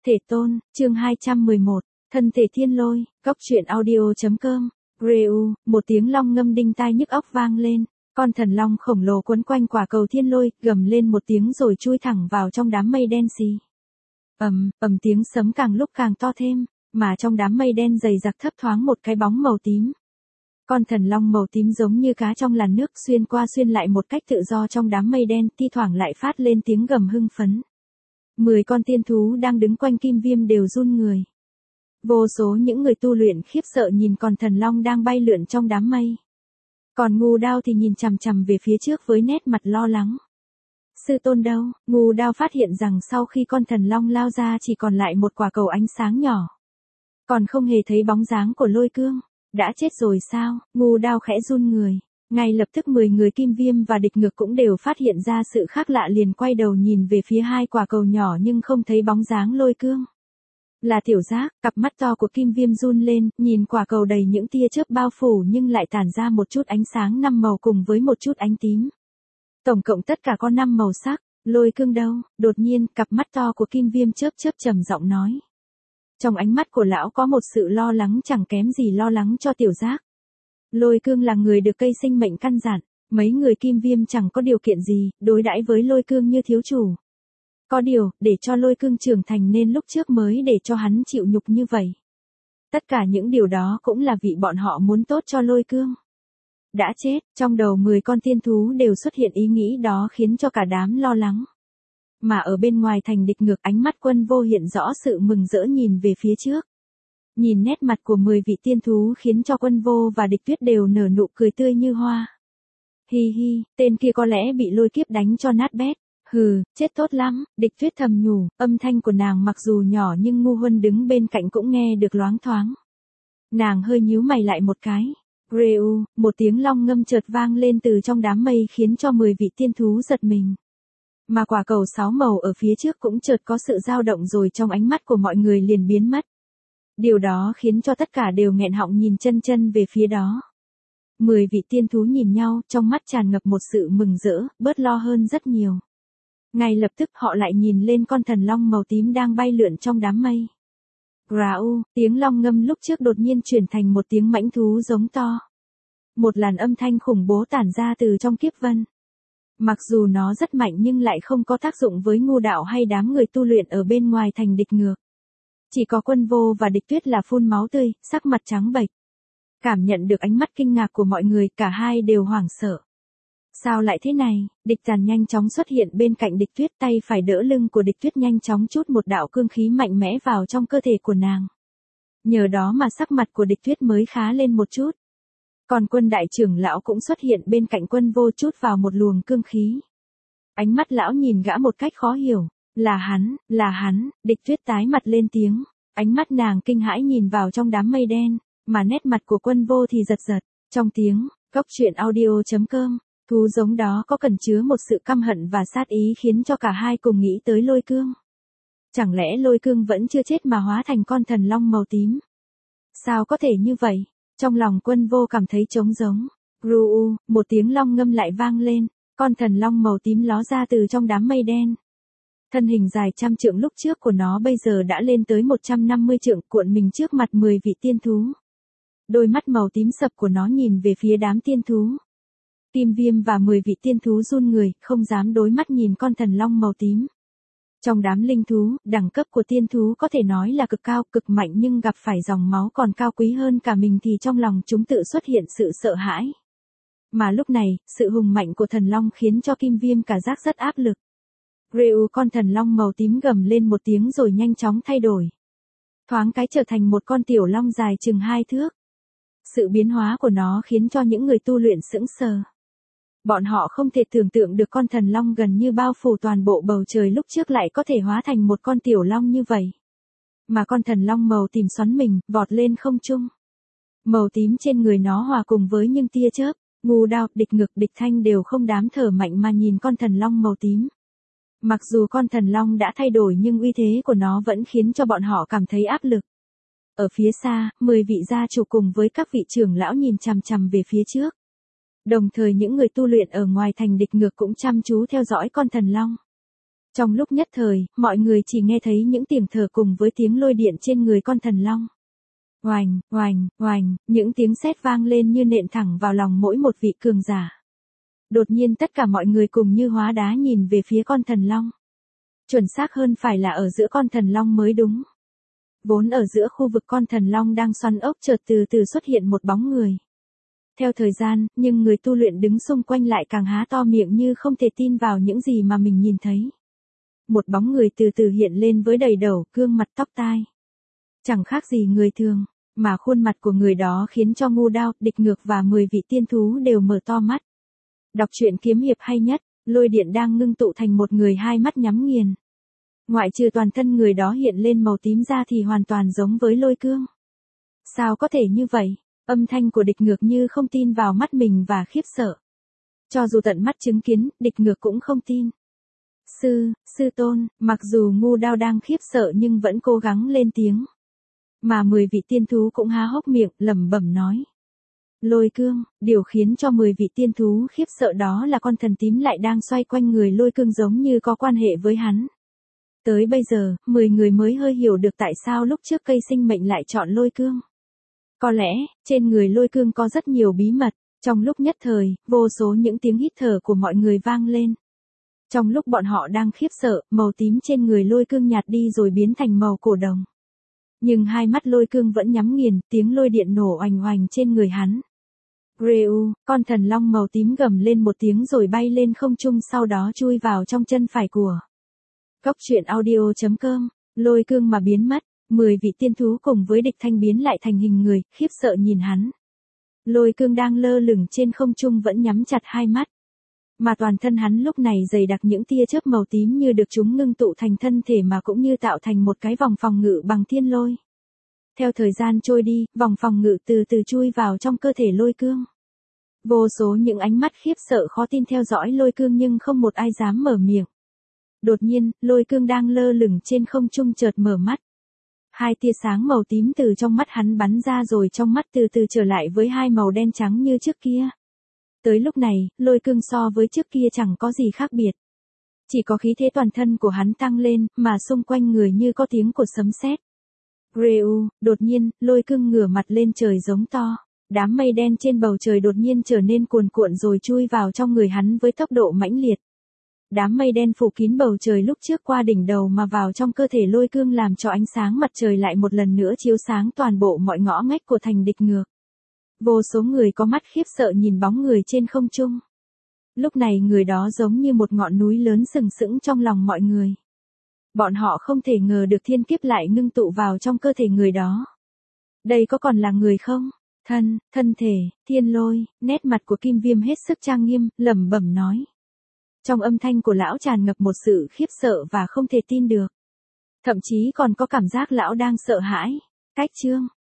Thể tôn, chương 211, thân thể thiên lôi, góc truyện audio.com, Reu, một tiếng long ngâm đinh tai nhức óc vang lên, con thần long khổng lồ quấn quanh quả cầu thiên lôi, gầm lên một tiếng rồi chui thẳng vào trong đám mây đen xì. Ầm tiếng sấm càng lúc càng to thêm, mà trong đám mây đen dày đặc thấp thoáng một cái bóng màu tím. Con thần long màu tím giống như cá trong làn nước xuyên qua xuyên lại một cách tự do trong đám mây đen, thi thoảng lại phát lên tiếng gầm hưng phấn. 10 con tiên thú đang đứng quanh kim viêm đều run người. Vô số những người tu luyện khiếp sợ nhìn con thần long đang bay lượn trong đám mây. Còn Ngưu Đao thì nhìn chằm chằm về phía trước với nét mặt lo lắng. Sư tôn đâu? Ngưu Đao phát hiện rằng sau khi con thần long lao ra chỉ còn lại một quả cầu ánh sáng nhỏ. Còn không hề thấy bóng dáng của Lôi Cương. Đã chết rồi sao? Ngưu Đao khẽ run người. Ngay lập tức 10 người kim viêm và địch ngược cũng đều phát hiện ra sự khác lạ, liền quay đầu nhìn về phía hai quả cầu nhỏ nhưng không thấy bóng dáng Lôi Cương. Là Tiểu Giác, cặp mắt to của kim viêm run lên, nhìn quả cầu đầy những tia chớp bao phủ nhưng lại tản ra một chút ánh sáng 5 màu cùng với một chút ánh tím. Tổng cộng tất cả có 5 màu sắc. Lôi Cương đâu? Đột nhiên, cặp mắt to của kim viêm chớp chớp trầm giọng nói. Trong ánh mắt của lão có một sự lo lắng chẳng kém gì lo lắng cho Tiểu Giác. Lôi Cương là người được cây sinh mệnh căn dặn, mấy người kim viêm chẳng có điều kiện gì, đối đãi với Lôi Cương như thiếu chủ. Có điều, để cho Lôi Cương trưởng thành nên lúc trước mới để cho hắn chịu nhục như vậy. Tất cả những điều đó cũng là vì bọn họ muốn tốt cho Lôi Cương. Đã chết, trong đầu 10 con tiên thú đều xuất hiện ý nghĩ đó khiến cho cả đám lo lắng. Mà ở bên ngoài thành địch ngược, ánh mắt Quân Vô hiện rõ sự mừng rỡ nhìn về phía trước. Nhìn nét mặt của 10 vị tiên thú khiến cho Quân Vô và Địch Tuyết đều nở nụ cười tươi như hoa. Hi hi, tên kia có lẽ bị lôi kiếp đánh cho nát bét. Hừ, chết tốt lắm, Địch Tuyết thầm nhủ, âm thanh của nàng mặc dù nhỏ nhưng Ngu Huân đứng bên cạnh cũng nghe được loáng thoáng. Nàng hơi nhíu mày lại một cái. Reu, một tiếng long ngâm chợt vang lên từ trong đám mây khiến cho 10 vị tiên thú giật mình. Mà quả cầu 6 màu ở phía trước cũng chợt có sự dao động rồi trong ánh mắt của mọi người liền biến mất. Điều đó khiến cho tất cả đều nghẹn họng nhìn chân về phía đó. 10 vị tiên thú nhìn nhau, trong mắt tràn ngập một sự mừng rỡ, bớt lo hơn rất nhiều. Ngay lập tức họ lại nhìn lên con thần long màu tím đang bay lượn trong đám mây. Rau, tiếng long ngâm lúc trước đột nhiên chuyển thành một tiếng mãnh thú giống to. Một làn âm thanh khủng bố tản ra từ trong kiếp vân. Mặc dù nó rất mạnh nhưng lại không có tác dụng với Ngưu Đạo hay đám người tu luyện ở bên ngoài thành địch ngược. Chỉ có Quân Vô và Địch Tuyết là phun máu tươi, sắc mặt trắng bệch. Cảm nhận được ánh mắt kinh ngạc của mọi người, cả hai đều hoảng sợ. Sao lại thế này? Địch Tàn nhanh chóng xuất hiện bên cạnh Địch Tuyết, tay phải đỡ lưng của Địch Tuyết nhanh chóng trút một đạo cương khí mạnh mẽ vào trong cơ thể của nàng. Nhờ đó mà sắc mặt của Địch Tuyết mới khá lên một chút. Còn Quân đại trưởng lão cũng xuất hiện bên cạnh Quân Vô trút vào một luồng cương khí. Ánh mắt lão nhìn gã một cách khó hiểu. Là hắn, Địch Tuyết tái mặt lên tiếng. Ánh mắt nàng kinh hãi nhìn vào trong đám mây đen, mà nét mặt của Quân Vô thì giật giật. Trong tiếng, góc truyện audio.com, thú giống đó có cẩn chứa một sự căm hận và sát ý khiến cho cả hai cùng nghĩ tới Lôi Cương. Chẳng lẽ Lôi Cương vẫn chưa chết mà hóa thành con thần long màu tím? Sao có thể như vậy? Trong lòng Quân Vô cảm thấy trống rỗng. Ru, một tiếng long ngâm lại vang lên, con thần long màu tím ló ra từ trong đám mây đen. Thân hình dài trăm trượng lúc trước của nó bây giờ đã lên tới 150 trượng, cuộn mình trước mặt 10 vị tiên thú. Đôi mắt màu tím sậm của nó nhìn về phía đám tiên thú. Kim Viêm và 10 vị tiên thú run người, không dám đối mắt nhìn con thần long màu tím. Trong đám linh thú, đẳng cấp của tiên thú có thể nói là cực cao, cực mạnh, nhưng gặp phải dòng máu còn cao quý hơn cả mình thì trong lòng chúng tự xuất hiện sự sợ hãi. Mà lúc này, sự hùng mạnh của thần long khiến cho Kim Viêm cảm giác rất áp lực. Reu, con thần long màu tím gầm lên một tiếng rồi nhanh chóng thay đổi. Thoáng cái trở thành một con tiểu long dài chừng 2 thước. Sự biến hóa của nó khiến cho những người tu luyện sững sờ. Bọn họ không thể tưởng tượng được con thần long gần như bao phủ toàn bộ bầu trời lúc trước lại có thể hóa thành một con tiểu long như vậy. Mà con thần long màu tím xoắn mình, vọt lên không trung. Màu tím trên người nó hòa cùng với những tia chớp, Ngưu Đao, Địch Ngược, Địch Thanh đều không dám thở mạnh mà nhìn con thần long màu tím. Mặc dù con thần long đã thay đổi nhưng uy thế của nó vẫn khiến cho bọn họ cảm thấy áp lực. Ở phía xa, 10 vị gia chủ cùng với các vị trưởng lão nhìn chằm chằm về phía trước. Đồng thời những người tu luyện ở ngoài thành địch ngược cũng chăm chú theo dõi con thần long. Trong lúc nhất thời, mọi người chỉ nghe thấy những tiếng thở cùng với tiếng lôi điện trên người con thần long. Oành, oành, oành, những tiếng sét vang lên như nện thẳng vào lòng mỗi một vị cường giả. Đột nhiên tất cả mọi người cùng như hóa đá nhìn về phía con thần long. Chuẩn xác hơn phải là ở giữa con thần long mới đúng. Vốn ở giữa khu vực con thần long đang xoắn ốc chợt từ từ xuất hiện một bóng người. Theo thời gian, nhưng người tu luyện đứng xung quanh lại càng há to miệng như không thể tin vào những gì mà mình nhìn thấy. Một bóng người từ từ hiện lên với đầy đầu, gương mặt tóc tai. Chẳng khác gì người thường, mà khuôn mặt của người đó khiến cho Ngu Đao, Địch Ngược và 10 vị tiên thú đều mở to mắt. Đọc truyện kiếm hiệp hay nhất, lôi điện đang ngưng tụ thành một người hai mắt nhắm nghiền. Ngoại trừ toàn thân người đó hiện lên màu tím ra thì hoàn toàn giống với Lôi Cương. Sao có thể như vậy? Âm thanh của Địch Ngược như không tin vào mắt mình và khiếp sợ. Cho dù tận mắt chứng kiến, Địch Ngược cũng không tin. Sư tôn, mặc dù Ngu Đao đang khiếp sợ nhưng vẫn cố gắng lên tiếng. Mà 10 vị tiên thú cũng há hốc miệng, lẩm bẩm nói. Lôi Cương, điều khiến cho 10 vị tiên thú khiếp sợ đó là con thần tím lại đang xoay quanh người Lôi Cương giống như có quan hệ với hắn. Tới bây giờ, 10 người mới hơi hiểu được tại sao lúc trước cây sinh mệnh lại chọn Lôi Cương. Có lẽ, trên người Lôi Cương có rất nhiều bí mật, trong lúc nhất thời, vô số những tiếng hít thở của mọi người vang lên. Trong lúc bọn họ đang khiếp sợ, màu tím trên người Lôi Cương nhạt đi rồi biến thành màu cổ đồng. Nhưng hai mắt Lôi Cương vẫn nhắm nghiền, tiếng lôi điện nổ oành oành trên người hắn. Reu, con thần long màu tím gầm lên một tiếng rồi bay lên không trung sau đó chui vào trong chân phải của. Góc truyện audio.com, Lôi Cương mà biến mất, 10 vị tiên thú cùng với Địch Thanh biến lại thành hình người, khiếp sợ nhìn hắn. Lôi Cương đang lơ lửng trên không trung vẫn nhắm chặt hai mắt. Mà toàn thân hắn lúc này dày đặc những tia chớp màu tím như được chúng ngưng tụ thành thân thể mà cũng như tạo thành một cái vòng phòng ngự bằng thiên lôi. Theo thời gian trôi đi, vòng phòng ngự từ từ chui vào trong cơ thể Lôi Cương. Vô số những ánh mắt khiếp sợ khó tin theo dõi Lôi Cương nhưng không một ai dám mở miệng. Đột nhiên, Lôi Cương đang lơ lửng trên không trung chợt mở mắt. Hai tia sáng màu tím từ trong mắt hắn bắn ra rồi trong mắt từ từ trở lại với hai màu đen trắng như trước kia. Tới lúc này, Lôi Cương so với trước kia chẳng có gì khác biệt. Chỉ có khí thế toàn thân của hắn tăng lên, mà xung quanh người như có tiếng của sấm sét. Reu, đột nhiên, Lôi Cương ngửa mặt lên trời giống to. Đám mây đen trên bầu trời đột nhiên trở nên cuồn cuộn rồi chui vào trong người hắn với tốc độ mãnh liệt. Đám mây đen phủ kín bầu trời lúc trước qua đỉnh đầu mà vào trong cơ thể Lôi Cương làm cho ánh sáng mặt trời lại một lần nữa chiếu sáng toàn bộ mọi ngõ ngách của thành Địch Ngược. Vô số người có mắt khiếp sợ nhìn bóng người trên không trung. Lúc này người đó giống như một ngọn núi lớn sừng sững trong lòng mọi người. Bọn họ không thể ngờ được thiên kiếp lại ngưng tụ vào trong cơ thể người đó. Đây có còn là người không? Thân thể, thiên lôi, nét mặt của Kim Viêm hết sức trang nghiêm, lẩm bẩm nói. Trong âm thanh của lão tràn ngập một sự khiếp sợ và không thể tin được. Thậm chí còn có cảm giác lão đang sợ hãi. Cách chương